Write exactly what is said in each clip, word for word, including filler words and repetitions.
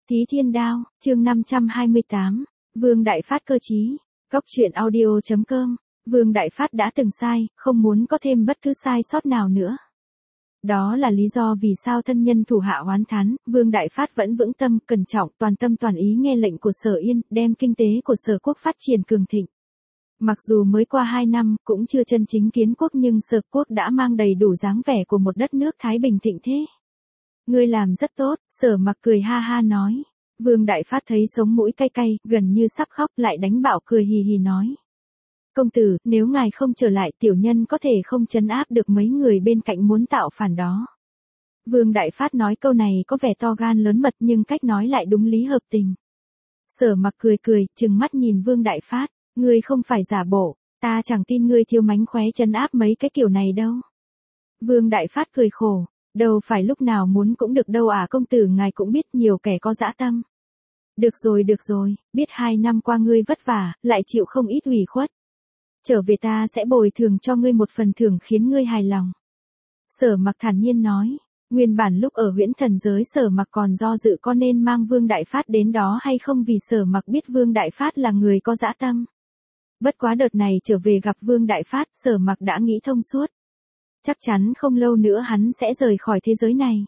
Tí Thiên Đao, chương năm trăm hai mươi tám, Vương Đại Phát cơ chí, Cóc truyện audio chấm com, Vương Đại Phát đã từng sai, không muốn có thêm bất cứ sai sót nào nữa. Đó là lý do vì sao thân nhân thủ hạ oán thán, Vương Đại Phát vẫn vững tâm, cẩn trọng, toàn tâm toàn ý nghe lệnh của Sở Yên, đem kinh tế của Sở Quốc phát triển cường thịnh. Mặc dù mới qua hai năm, cũng chưa chân chính kiến quốc nhưng Sở Quốc đã mang đầy đủ dáng vẻ của một đất nước thái bình thịnh thế. Ngươi làm rất tốt, Sở Mặc cười ha ha nói. Vương Đại Phát thấy sống mũi cay cay, gần như sắp khóc, lại đánh bạo cười hì hì nói. Công tử, nếu ngài không trở lại tiểu nhân có thể không trấn áp được mấy người bên cạnh muốn tạo phản đó. Vương Đại Phát nói câu này có vẻ to gan lớn mật nhưng cách nói lại đúng lý hợp tình. Sở Mặc cười cười, trừng mắt nhìn Vương Đại Phát, ngươi không phải giả bộ, ta chẳng tin ngươi thiếu mánh khóe trấn áp mấy cái kiểu này đâu. Vương Đại Phát cười khổ, đâu phải lúc nào muốn cũng được đâu à, công tử ngài cũng biết nhiều kẻ có dã tâm. Được rồi được rồi, biết hai năm qua ngươi vất vả, lại chịu không ít ủy khuất. Trở về ta sẽ bồi thường cho ngươi một phần thưởng khiến ngươi hài lòng. Sở Mặc thản nhiên nói, nguyên bản lúc ở huyễn thần giới Sở Mặc còn do dự có nên mang Vương Đại Phát đến đó hay không vì Sở Mặc biết Vương Đại Phát là người có dã tâm. Bất quá đợt này trở về gặp Vương Đại Phát, Sở Mặc đã nghĩ thông suốt. Chắc chắn không lâu nữa hắn sẽ rời khỏi thế giới này.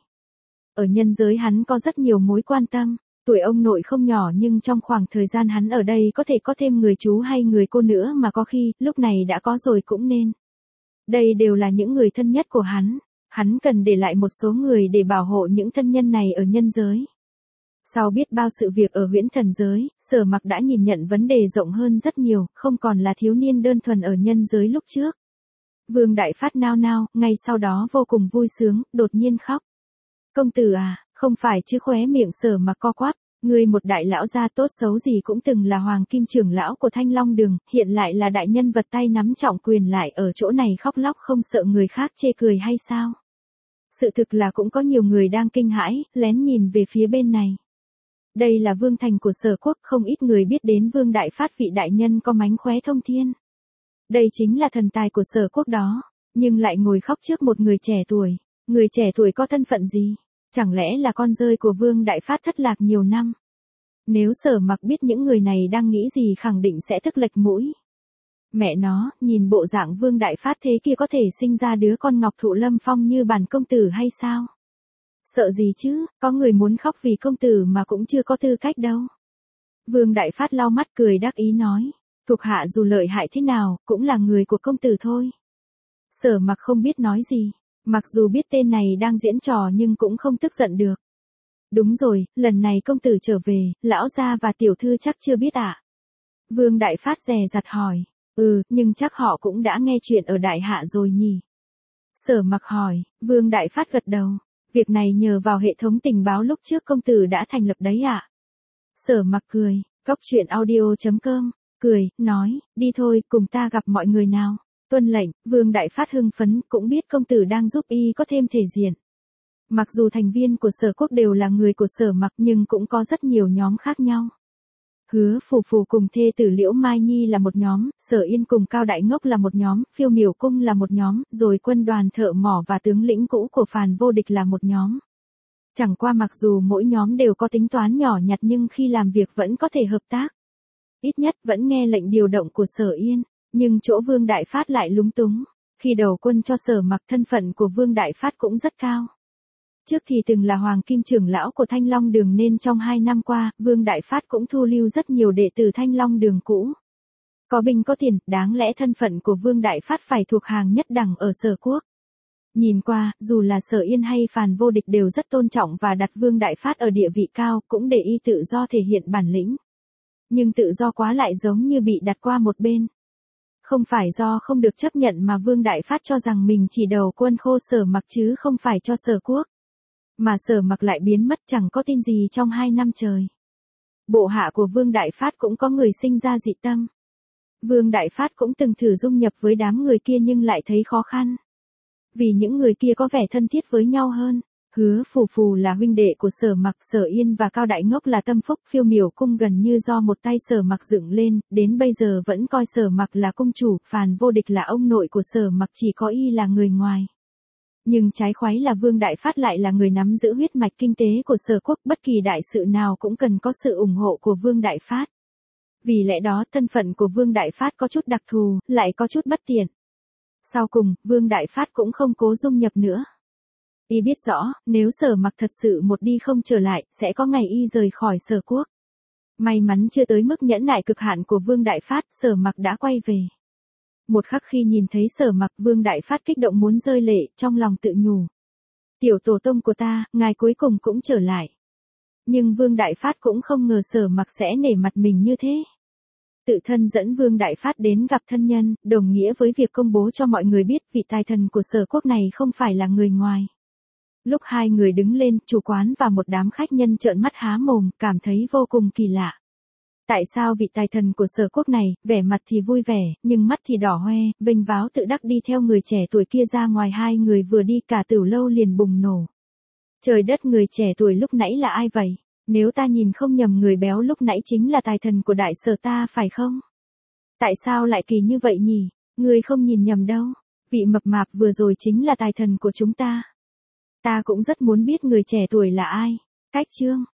Ở nhân giới hắn có rất nhiều mối quan tâm, tuổi ông nội không nhỏ nhưng trong khoảng thời gian hắn ở đây có thể có thêm người chú hay người cô nữa mà có khi, lúc này đã có rồi cũng nên. Đây đều là những người thân nhất của hắn, hắn cần để lại một số người để bảo hộ những thân nhân này ở nhân giới. Sau biết bao sự việc ở huyễn thần giới, Sở Mặc đã nhìn nhận vấn đề rộng hơn rất nhiều, không còn là thiếu niên đơn thuần ở nhân giới lúc trước. Vương Đại Phát nao nao, ngay sau đó vô cùng vui sướng, đột nhiên khóc. Công tử à, không phải chứ, khóe miệng Sở Mặc co quắp, ngươi một đại lão gia tốt xấu gì cũng từng là hoàng kim trưởng lão của Thanh Long Đường, hiện lại là đại nhân vật tay nắm trọng quyền lại ở chỗ này khóc lóc không sợ người khác chê cười hay sao? Sự thực là cũng có nhiều người đang kinh hãi, lén nhìn về phía bên này. Đây là vương thành của Sở Quốc, không ít người biết đến Vương Đại Phát vị đại nhân có mánh khóe thông thiên. Đây chính là thần tài của Sở Quốc đó, nhưng lại ngồi khóc trước một người trẻ tuổi. Người trẻ tuổi có thân phận gì? Chẳng lẽ là con rơi của Vương Đại Phát thất lạc nhiều năm? Nếu Sở Mặc biết những người này đang nghĩ gì khẳng định sẽ tức lệch mũi. Mẹ nó, nhìn bộ dạng Vương Đại Phát thế kia có thể sinh ra đứa con Ngọc Thụ Lâm Phong như bản công tử hay sao? Sợ gì chứ, có người muốn khóc vì công tử mà cũng chưa có tư cách đâu. Vương Đại Phát lau mắt cười đắc ý nói, thuộc hạ dù lợi hại thế nào, cũng là người của công tử thôi. Sở Mặc không biết nói gì, mặc dù biết tên này đang diễn trò nhưng cũng không tức giận được. Đúng rồi, lần này công tử trở về, lão gia và tiểu thư chắc chưa biết ạ. À? Vương Đại Phát dè dặt hỏi, ừ, nhưng chắc họ cũng đã nghe chuyện ở Đại Hạ rồi nhỉ. Sở Mặc hỏi, Vương Đại Phát gật đầu, việc này nhờ vào hệ thống tình báo lúc trước công tử đã thành lập đấy ạ. À? Sở Mặc cười, Cóc truyện audio chấm com, cười, nói, đi thôi, cùng ta gặp mọi người nào. Tuân lệnh, Vương Đại Phát hưng phấn, cũng biết công tử đang giúp y có thêm thể diện. Mặc dù thành viên của Sở Quốc đều là người của Sở Mặc nhưng cũng có rất nhiều nhóm khác nhau. Hứa Phù Phù cùng thê tử Liễu Mai Nhi là một nhóm, Sở Yên cùng Cao Đại Ngốc là một nhóm, Phiêu Miểu Cung là một nhóm, rồi quân đoàn thợ mỏ và tướng lĩnh cũ của Phàn Vô Địch là một nhóm. Chẳng qua mặc dù mỗi nhóm đều có tính toán nhỏ nhặt nhưng khi làm việc vẫn có thể hợp tác. Ít nhất vẫn nghe lệnh điều động của Sở Yên. Nhưng chỗ Vương Đại Phát lại lúng túng, khi đầu quân cho Sở Mặc thân phận của Vương Đại Phát cũng rất cao. Trước thì từng là hoàng kim trưởng lão của Thanh Long Đường nên trong hai năm qua, Vương Đại Phát cũng thu lưu rất nhiều đệ tử Thanh Long Đường cũ. Có binh có tiền, đáng lẽ thân phận của Vương Đại Phát phải thuộc hàng nhất đẳng ở Sở Quốc. Nhìn qua, dù là Sở Yên hay Phàn Vô Địch đều rất tôn trọng và đặt Vương Đại Phát ở địa vị cao, cũng để y tự do thể hiện bản lĩnh. Nhưng tự do quá lại giống như bị đặt qua một bên. Không phải do không được chấp nhận mà Vương Đại Phát cho rằng mình chỉ đầu quân khô Sở Mặc chứ không phải cho Sở Quốc. Mà Sở Mặc lại biến mất chẳng có tin gì trong hai năm trời. Bộ hạ của Vương Đại Phát cũng có người sinh ra dị tâm. Vương Đại Phát cũng từng thử dung nhập với đám người kia nhưng lại thấy khó khăn. Vì những người kia có vẻ thân thiết với nhau hơn. Hứa Phù Phù là huynh đệ của Sở Mặc, Sở Yên và Cao Đại Ngốc là tâm phúc, Phiêu Miểu Cung gần như do một tay Sở Mặc dựng lên, đến bây giờ vẫn coi Sở Mặc là cung chủ, Phàn Vô Địch là ông nội của Sở Mặc, chỉ có y là người ngoài. Nhưng trái khoái là Vương Đại Phát lại là người nắm giữ huyết mạch kinh tế của Sở Quốc, bất kỳ đại sự nào cũng cần có sự ủng hộ của Vương Đại Phát. Vì lẽ đó thân phận của Vương Đại Phát có chút đặc thù, lại có chút bất tiện. Sau cùng, Vương Đại Phát cũng không cố dung nhập nữa. Y biết rõ, nếu Sở Mặc thật sự một đi không trở lại, sẽ có ngày y rời khỏi Sở Quốc. May mắn chưa tới mức nhẫn nại cực hạn của Vương Đại Phát, Sở Mặc đã quay về. Một khắc khi nhìn thấy Sở Mặc, Vương Đại Phát kích động muốn rơi lệ, trong lòng tự nhủ. Tiểu tổ tông của ta, ngài cuối cùng cũng trở lại. Nhưng Vương Đại Phát cũng không ngờ Sở Mặc sẽ nể mặt mình như thế. Tự thân dẫn Vương Đại Phát đến gặp thân nhân, đồng nghĩa với việc công bố cho mọi người biết vị tài thần của Sở Quốc này không phải là người ngoài. Lúc hai người đứng lên, chủ quán và một đám khách nhân trợn mắt há mồm, cảm thấy vô cùng kỳ lạ. Tại sao vị tài thần của Sở Quốc này, vẻ mặt thì vui vẻ, nhưng mắt thì đỏ hoe, vênh váo tự đắc đi theo người trẻ tuổi kia ra ngoài, hai người vừa đi cả tửu lâu liền bùng nổ. Trời đất, người trẻ tuổi lúc nãy là ai vậy? Nếu ta nhìn không nhầm người béo lúc nãy chính là tài thần của Đại Sở ta phải không? Tại sao lại kỳ như vậy nhỉ? Người không nhìn nhầm đâu. Vị mập mạp vừa rồi chính là tài thần của chúng ta. Ta cũng rất muốn biết người trẻ tuổi là ai. Cách chương